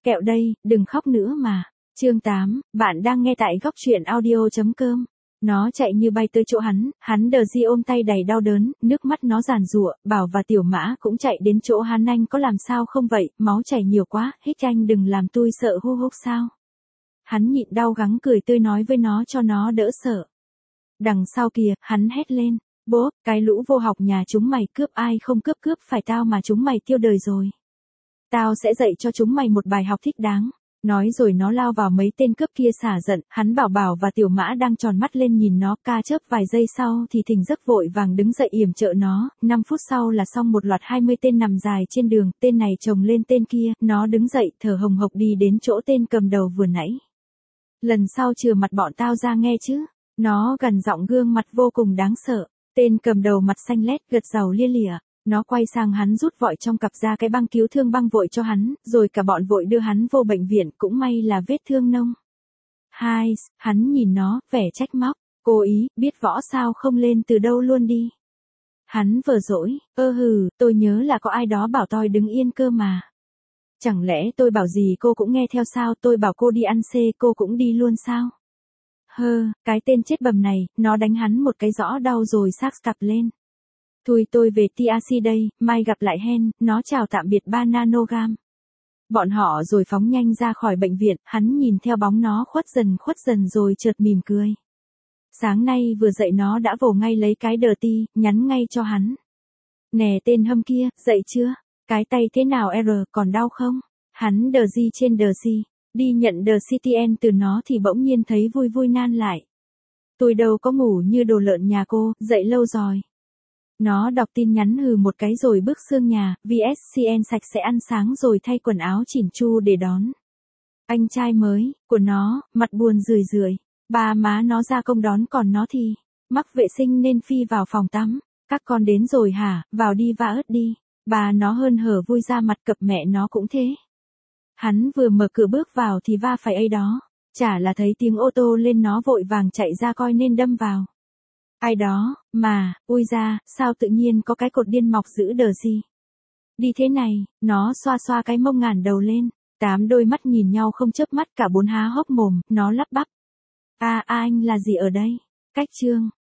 Kẹo đây, đừng khóc nữa mà. Chương 8, bạn đang nghe tại góc truyện audio.com. Nó chạy như bay tới chỗ hắn đờ di ôm tay đầy đau đớn, nước mắt nó giàn giụa, Bảo và Tiểu Mã cũng chạy đến chỗ hắn. Anh có làm sao không vậy, máu chảy nhiều quá, hít anh đừng làm tôi sợ hu hốc sao. Hắn nhịn đau gắng cười tươi nói với nó cho nó đỡ sợ. Đằng sau kìa, hắn hét lên, bố, cái lũ vô học nhà chúng mày cướp ai không cướp cướp phải tao mà chúng mày tiêu đời rồi. Tao sẽ dạy cho chúng mày một bài học thích đáng. Nói rồi nó lao vào mấy tên cướp kia xả giận, hắn Bảo và Tiểu Mã đang tròn mắt lên nhìn nó, ca chớp vài giây sau thì thình giấc vội vàng đứng dậy yểm trợ nó, 5 phút sau là xong một loạt 20 tên nằm dài trên đường, tên này chồng lên tên kia, nó đứng dậy thở hồng hộc đi đến chỗ tên cầm đầu vừa nãy. Lần sau chừa mặt bọn tao ra nghe chứ, nó gằn giọng gương mặt vô cùng đáng sợ, tên cầm đầu mặt xanh lét gật gù lia lịa. Nó quay sang hắn rút vội trong cặp ra cái băng cứu thương băng vội cho hắn, rồi cả bọn vội đưa hắn vô bệnh viện, cũng may là vết thương nông. Hai, hắn nhìn nó, vẻ trách móc, cố ý, biết võ sao không lên từ đâu luôn đi. Hắn vờ dỗi, tôi nhớ là có ai đó bảo tôi đứng yên cơ mà. Chẳng lẽ tôi bảo gì cô cũng nghe theo sao, tôi bảo cô đi ăn xê cô cũng đi luôn sao? Cái tên chết bầm này, nó đánh hắn một cái rõ đau rồi xác cặp lên. Thôi tôi về TRC đây, mai gặp lại hen, nó chào tạm biệt ba nanogam. Bọn họ rồi phóng nhanh ra khỏi bệnh viện, hắn nhìn theo bóng nó khuất dần rồi chợt mỉm cười. Sáng nay vừa dậy nó đã vồ ngay lấy cái đờ ti, nhắn ngay cho hắn. Nè tên hâm kia, dậy chưa? Cái tay thế nào còn đau không? Hắn đờ di trên đờ di, đi nhận đờ CTN từ nó thì bỗng nhiên thấy vui nan lại. Tôi đâu có ngủ như đồ lợn nhà cô, dậy lâu rồi. Nó đọc tin nhắn một cái rồi bước xương nhà, VSCN sạch sẽ ăn sáng rồi thay quần áo chỉn chu để đón anh trai mới của nó, mặt buồn rười. Ba má nó ra công đón còn nó thì mắc vệ sinh nên phi vào phòng tắm. Các con đến rồi hả, vào đi vã ớt đi. Bà nó hớn hở vui ra mặt, cập mẹ nó cũng thế. Hắn vừa mở cửa bước vào thì va phải ấy đó. Chả là thấy tiếng ô tô lên nó vội vàng chạy ra coi nên đâm vào. Ai đó, mà, ui ra, sao tự nhiên có cái cột điên mọc giữ đờ gì? Đi thế này, nó xoa cái mông ngàn đầu lên, 8 đôi mắt nhìn nhau không chớp mắt, cả 4 há hốc mồm, nó lắp bắp. Anh là gì ở đây? Cách chương.